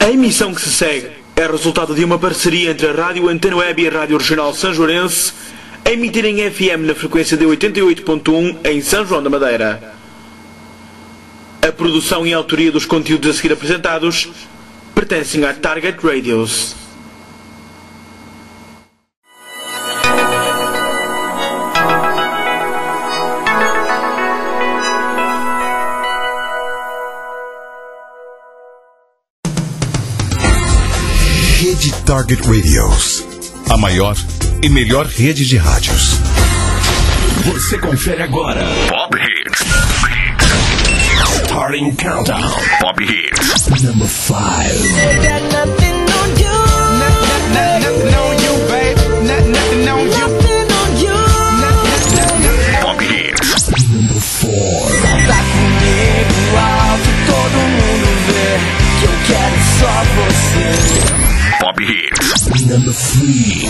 A emissão que se segue é resultado de uma parceria entre a Rádio Antena Web e a Rádio Regional Sanjoarense, a emitir em FM na frequência de 88.1 em São João da Madeira. A produção e a autoria dos conteúdos a seguir apresentados pertencem à Target Radios. Rede Target Radios, a maior e melhor rede de rádios. Você confere agora Pop Hits. Starting Countdown. Pop Hits. Number 5. Got nothing on you. Nothing on you, babe. Nothing on you. Nothing on you. Pop Hits. Number 4. Tá comigo alto, todo mundo vê que eu quero só você. Pop Hits. Number 3.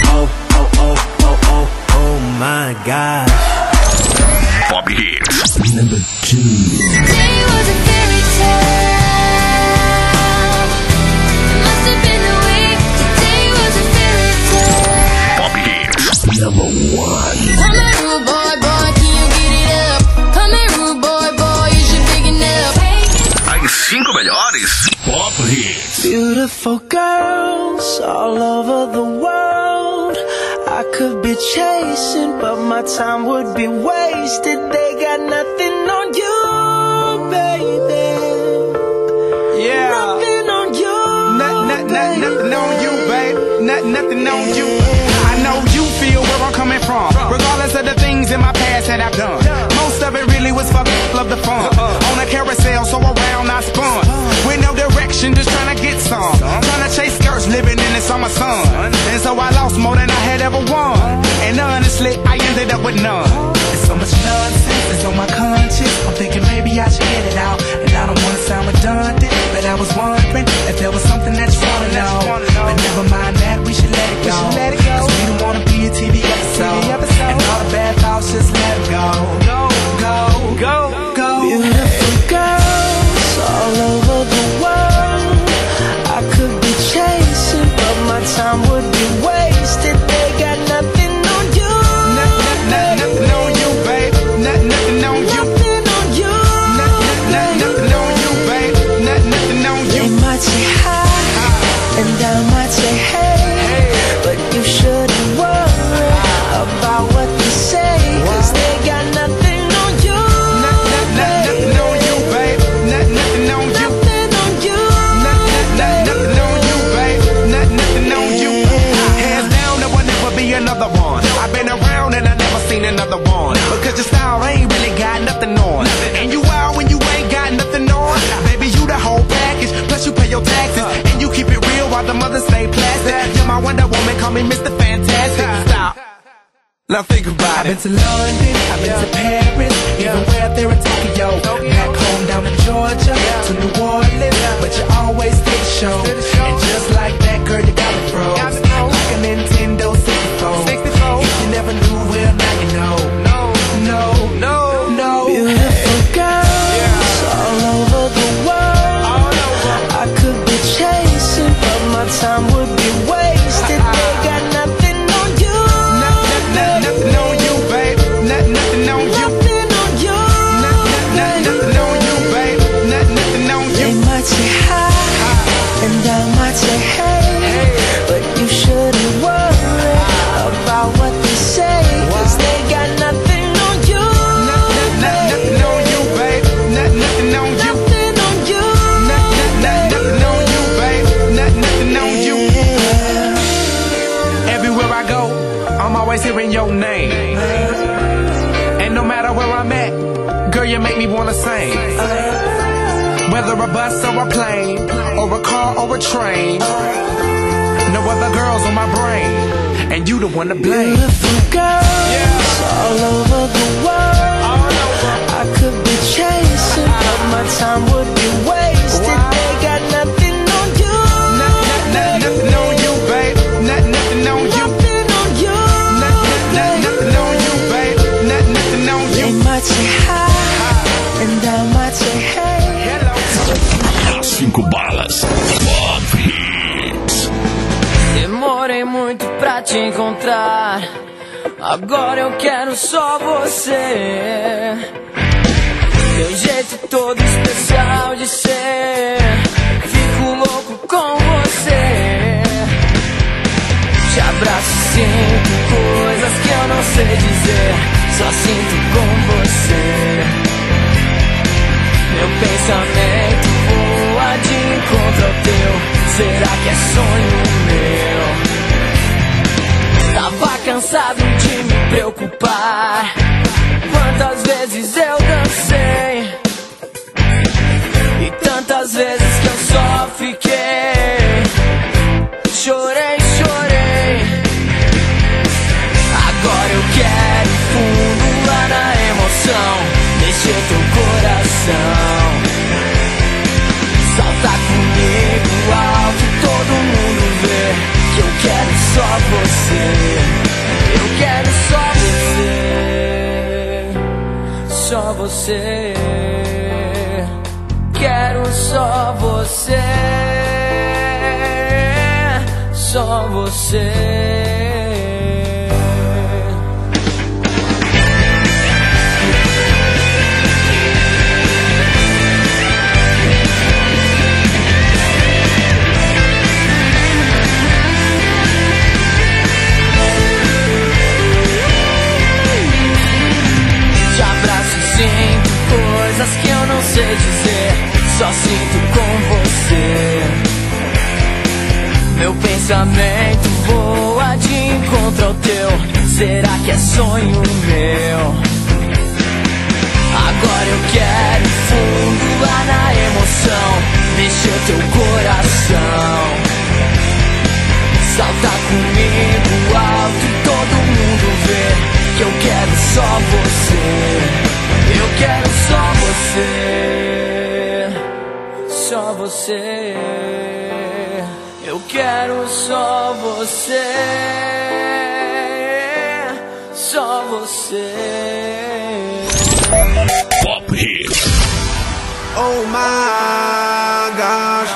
Oh my God. Pop Hits. Number 2. Today was a fairy tale. Must have been the way. Today was a fairy tale. Pop Hits. Number 1. Come here, rude boy, boy, can you get it up? Come here, rude boy, boy, you should big enough. As 5 melhores Pop Hits. Beautiful girls all over the world. I could be chasing, but my time would be wasted. They got nothing on you, baby. Yeah. Nothing on you. Nothing on you, babe. Nothing on you. I know you feel where I'm coming from, regardless of the things in my past that I've done. Most of it really was for love the fun. On a carousel, so around I spun. With no direction, just trying to get some. Trying to chase skirts, living in the summer sun. And so I lost more than I had ever won. And honestly, I ended up with none. There's so much nonsense that's on my conscience. I'm thinking maybe I should get it out. And I don't wanna sound redundant, but I was wondering if there was something that you wanna know. But never mind that, we should let it go. Cause we don't wanna be a TV episode. And all the bad thoughts, just let it go. Go. Beautiful girls all over the world. I could be chasing, but my time would be wasted. They got nothing on you. Nothing on you, babe. Nothing on you. Nothing on you. Nothing on you, babe. Nothing on you. They might say hi, and I might say hey, but you shouldn't worry about what they say, cause they got nothing on you. Nothing on you, babe. Nothing on you. Nothing on you. Nothing on you, babe. Nothing on you. Hands down, there will never be another one. I've been around and I never seen another one. Because your style ain't really got nothing on. And you out when you ain't got nothing on. Baby, you the whole package. Plus you pay your taxes. And you keep it real while the mothers stay plastic. You're my Wonder Woman, call me Mr. Fantastic. Stop. Now think about it. I've been to London, I've been to Paris, even way up there in Tokyo. Back home down in Georgia, to New Orleans, but you always did the show. And just like that, girl, you got it froze. Like a Nintendo 64. If you never knew, well, now you know. No. Beautiful girls all over the world. I could be chasing, but my time would be wasted. They got nothing on you. Nothing on you, babe. Nothing on you. Nothing on you. Nothing on you, babe. Nothing on you. They might say hi, and I might say hey, but you shouldn't worry about what they say, cause they got nothing on you. Nothing on you, babe. Nothing on you. Nothing on you. Nothing on you, babe. Nothing on you. Everywhere I go, I'm always hearing your name. And no matter where I'm at, girl, you make me wanna sing. Whether a bus or a plane, or a car or a train, no other girls on my brain, and you the one to blame. Beautiful girls all over the world. I could be chasing, but my time would be wasted. They got nothing on you. Nothing on you, babe. Nothing on you. Nothing on you. Nothing on you, babe. Nothing on you. They might say hi, and I might say hey. As 5 balas. te encontrar. Agora eu quero só você. Teu jeito todo especial de ser. Fico louco com você. Te abraço e sinto coisas que eu não sei dizer. Só sinto com você. Meu pensamento voa de encontro ao teu. Será que é sonho meu? Tava cansado de me preocupar. Quantas vezes eu dancei e tantas vezes que eu só fiquei. Chorei, chorei. Agora eu quero fundo lá na emoção. Mexer teu coração. Salta comigo alto, todo mundo vê que eu quero só você. Eu quero só você. Só você. Quero só você. Só você. Te abraço e sinto coisas que eu não sei dizer. Só sinto com você. Meu pensamento voa de encontro ao teu. Será que é sonho meu? Agora eu quero fundo lá na emoção. Mexer teu coração. Salta comigo alto e todo mundo vê que eu quero só você. Eu quero só você. Só você. Eu quero só você. Só você. Pop Hits. Oh my gosh.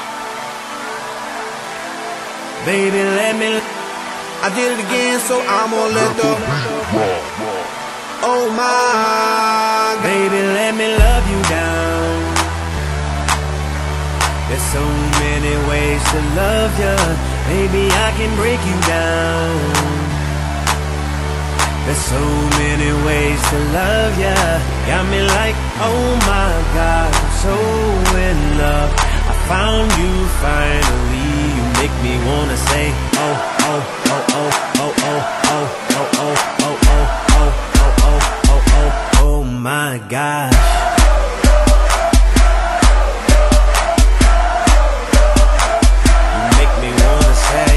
Baby, let me. I did it again, so I'm gonna let the. Oh my. Baby, let me love you down. There's so many ways to love you. Baby, I can break you down. There's so many ways to love ya. Got me like, oh my God, I'm so in love. I found you finally. You make me wanna say, oh, oh, oh, oh, oh, oh, oh, oh, oh, oh, oh, oh, oh, oh, oh, oh, oh my God. You make me wanna say,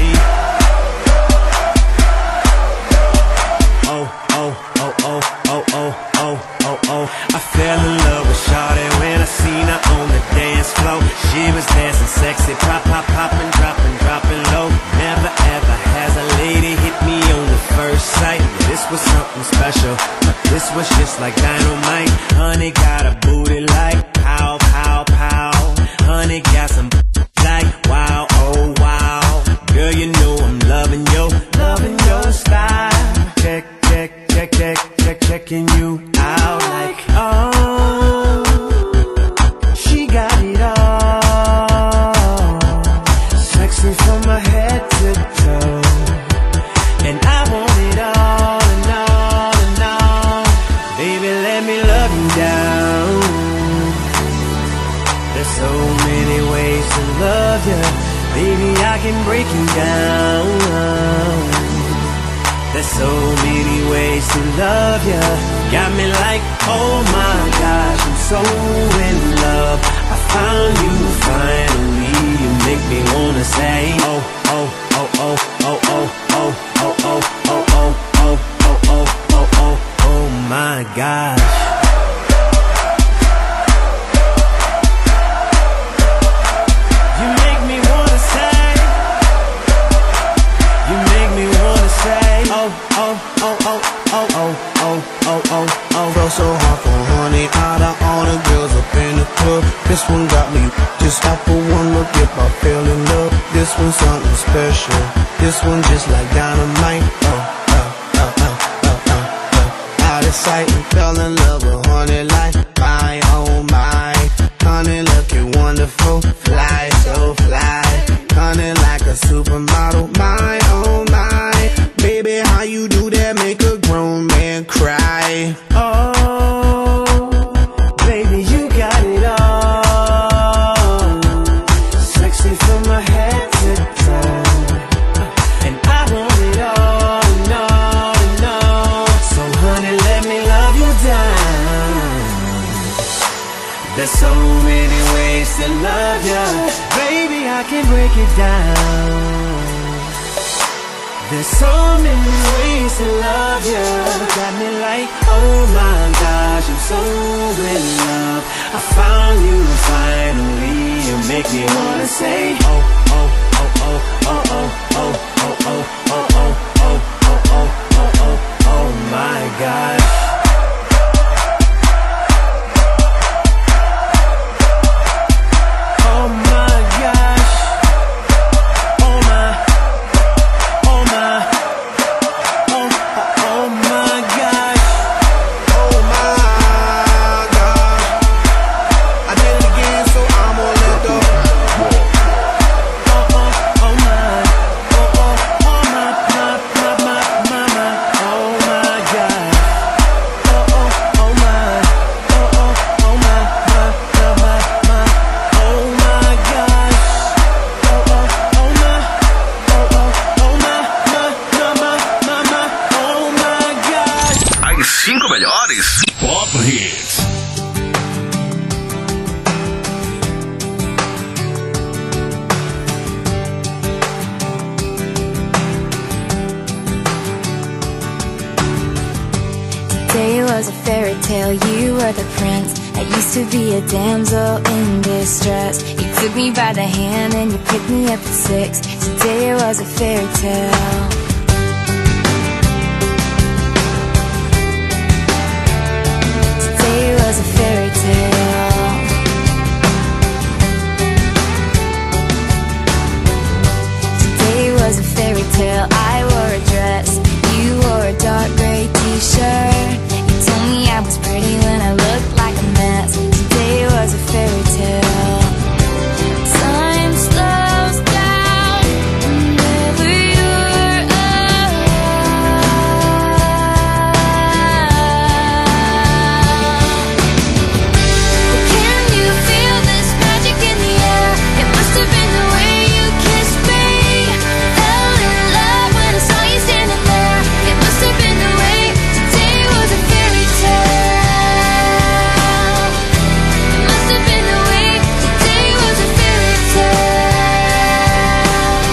oh, oh, oh, oh, oh, oh, oh, oh, oh. I fell in love with Shawty when I seen her on the dance floor. She was dancing sexy, pop, pop, popping, dropping, dropping low. Never ever has a lady hit me on the first sight. This was something special, but this was just like dynamite. Honey got a booty like pow, pow, pow. Honey got some like wow, oh wow. Girl, you know I'm loving your style. Check, check, check, check, check, checking you out like, oh, she got it all. Sexy from my head to toe. And I want it all and all and all. Baby, let me love you down. There's so many ways to love you. Baby, I can break you down. There's so many ways to love ya. Got me like, oh my gosh, I'm so in love. I found you finally. You make me wanna say, oh, oh, oh, oh, oh, oh, oh, oh, oh, oh, oh, oh, oh, oh, oh, oh, oh my gosh. You make me wanna say, you make me wanna say, oh, oh, oh, oh, oh, oh, oh, oh, oh, oh. Felt so hard for honey, out of all the girls up in the club. This one got me, just out for one look, yep, I fell in love. This This one's something special. This one just like dynamite. Out of sight and fell in love with honey like my, oh my. Honey looking wonderful, fly, so fly. Honey like a supermodel, my, oh my. Baby, how you do that make a grown man cry? Oh, baby, you got it all. Sexy from my head to toe. And I want it all, no, no. So honey, let me love you down. There's so many ways to love you. Baby, I can break it down. There's so many ways to love you. Got me like, oh my gosh, I'm so in love. I found you finally. You make me wanna say, oh, oh, oh, oh, oh, oh, oh, oh, oh, oh, oh, oh, oh, oh, oh, oh, oh my gosh. Oh my gosh. Oh my. Oh my. Oh my gosh. Oh my God, I did it again, so I'm gonna let go. Oh my. Oh my. Oh my God. Oh my. Oh my gosh. Oh my gosh. As 5 melhores. Pop Hits. Today was a fairy tale, you were the prince. I used to be a damsel in distress. You took me by the hand and you picked me up at 6. Today was a fairy tale. Today was a fairy tale. Today was a fairy tale. I wore a dress, you wore a dark gray t-shirt. You told me I was pretty when I looked like a mess. Today was a fairy tale. Time slows down whenever you're around. Can you feel this magic in the air? It must have been the way you kissed me. Fell in love when I saw you standing there. It must have been the way. Today was a fairy tale. It must have been the way. Today was a fairy tale.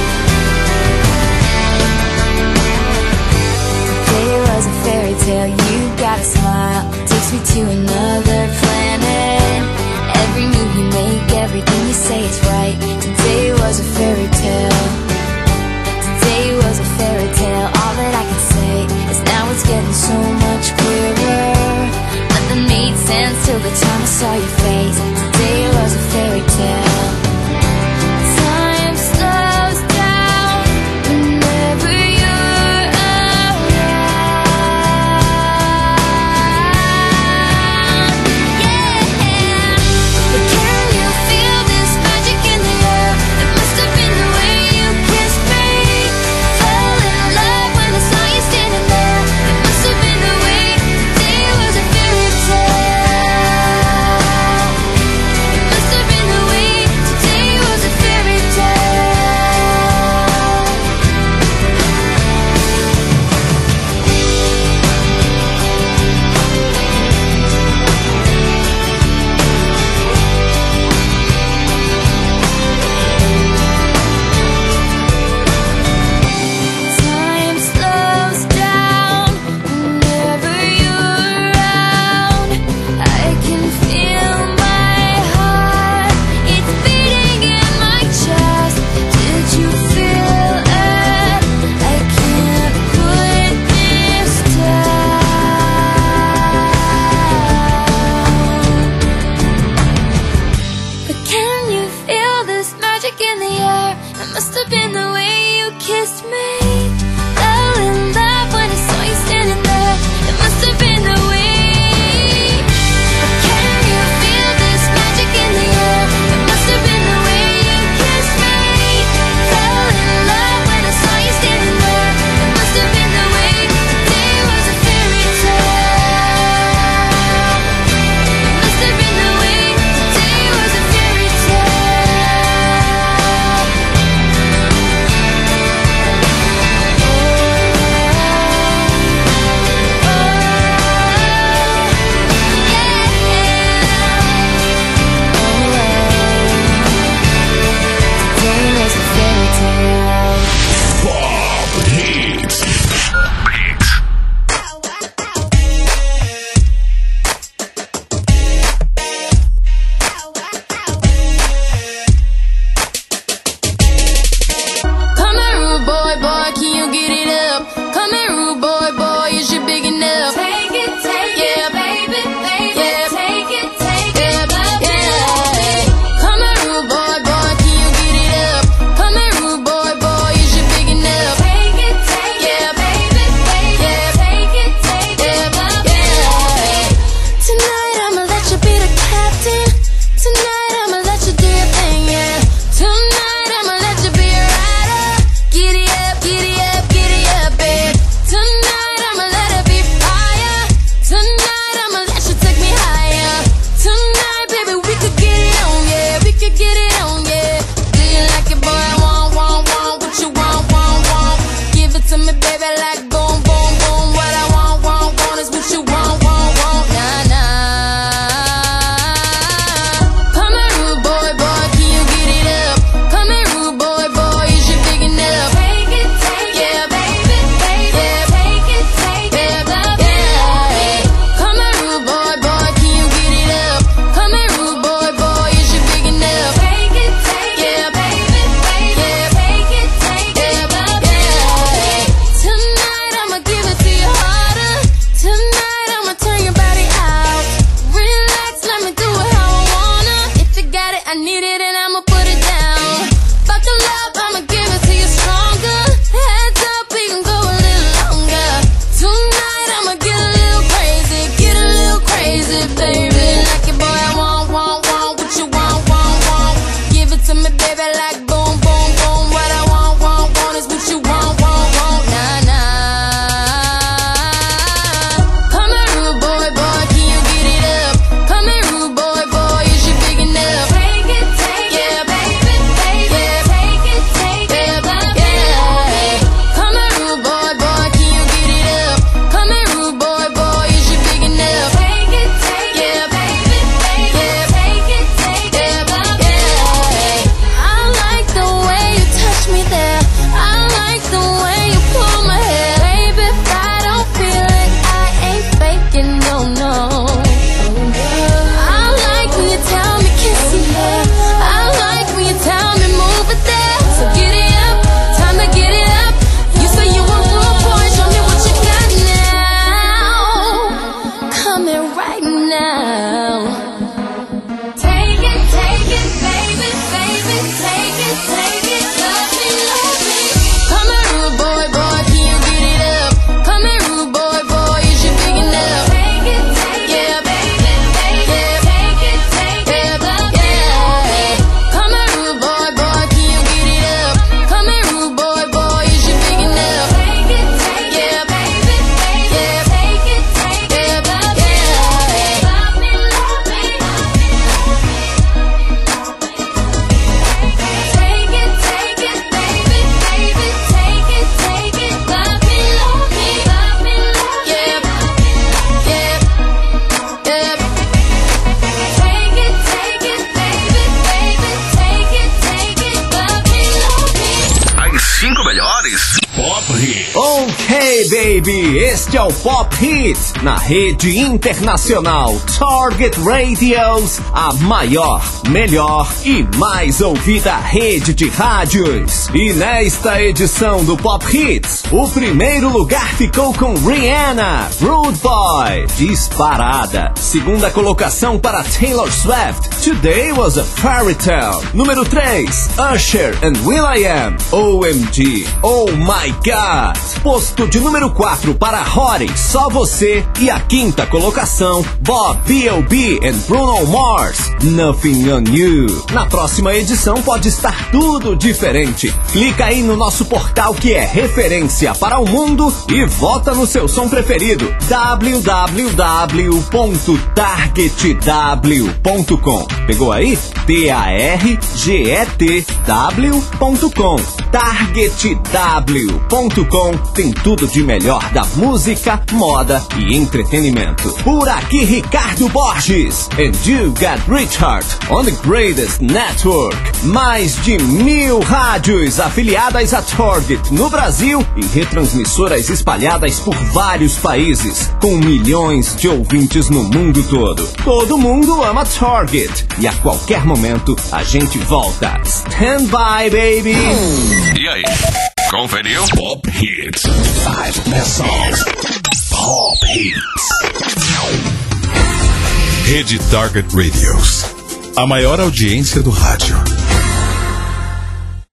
Today was a fairy tale. You got a smile, takes me to another planet. Every move you make, everything you say is right. Today was a fairy tale. Today was a fairy tale. All that I can say is now it's getting so much clearer. Nothing made sense till the time I saw your face. Today was a fairy tale. Time slows down whenever you're around. Yeah. But can you feel this magic in the air? It must have been the way you kissed me. Fell in love when I saw you standing there. It must have been the way. Today was a fairy tale. It must have been the way you kissed me. Fell in love when I saw you standing there. It must have been the way. But can you feel this magic in the air? It must have been the way you kissed me. Fell in love when I saw you standing there. It must have been the way. Today was a fairy tale. It must have been the way. Today was a fairy tale. Hey baby, este é o Pop Hits, na rede internacional Target Radios, a maior, melhor e mais ouvida rede de rádios. E nesta edição do Pop Hits, o primeiro lugar ficou com Rihanna, Rude Boy, disparada. Segunda colocação para Taylor Swift, Today Was a Fairy Tale. Número 3, Usher and will.i.am, OMG, Oh My God. Posto de número 4 para Rory, Só Você. E a quinta colocação, Bob B.O.B. and Bruno Mars, Nothing on You. Na próxima edição pode estar tudo diferente. Clica aí no nosso portal que é referência para o mundo e vota no seu som preferido. www.targetw.com. Pegou aí? TARGETW.com. TargetW.com tem tudo de melhor da música, moda e entretenimento. Por aqui Ricardo Borges and you got Richard on the greatest network. Mais de 1000 rádios afiliadas a Target no Brasil e retransmissoras espalhadas por vários países, com milhões de ouvintes no mundo todo. Todo mundo ama Target e a qualquer momento a gente volta. Stand by, baby! E aí? Conferiu? Pop Hits. 5 best songs. Pop Hits. Rede Target Radios. A maior audiência do rádio.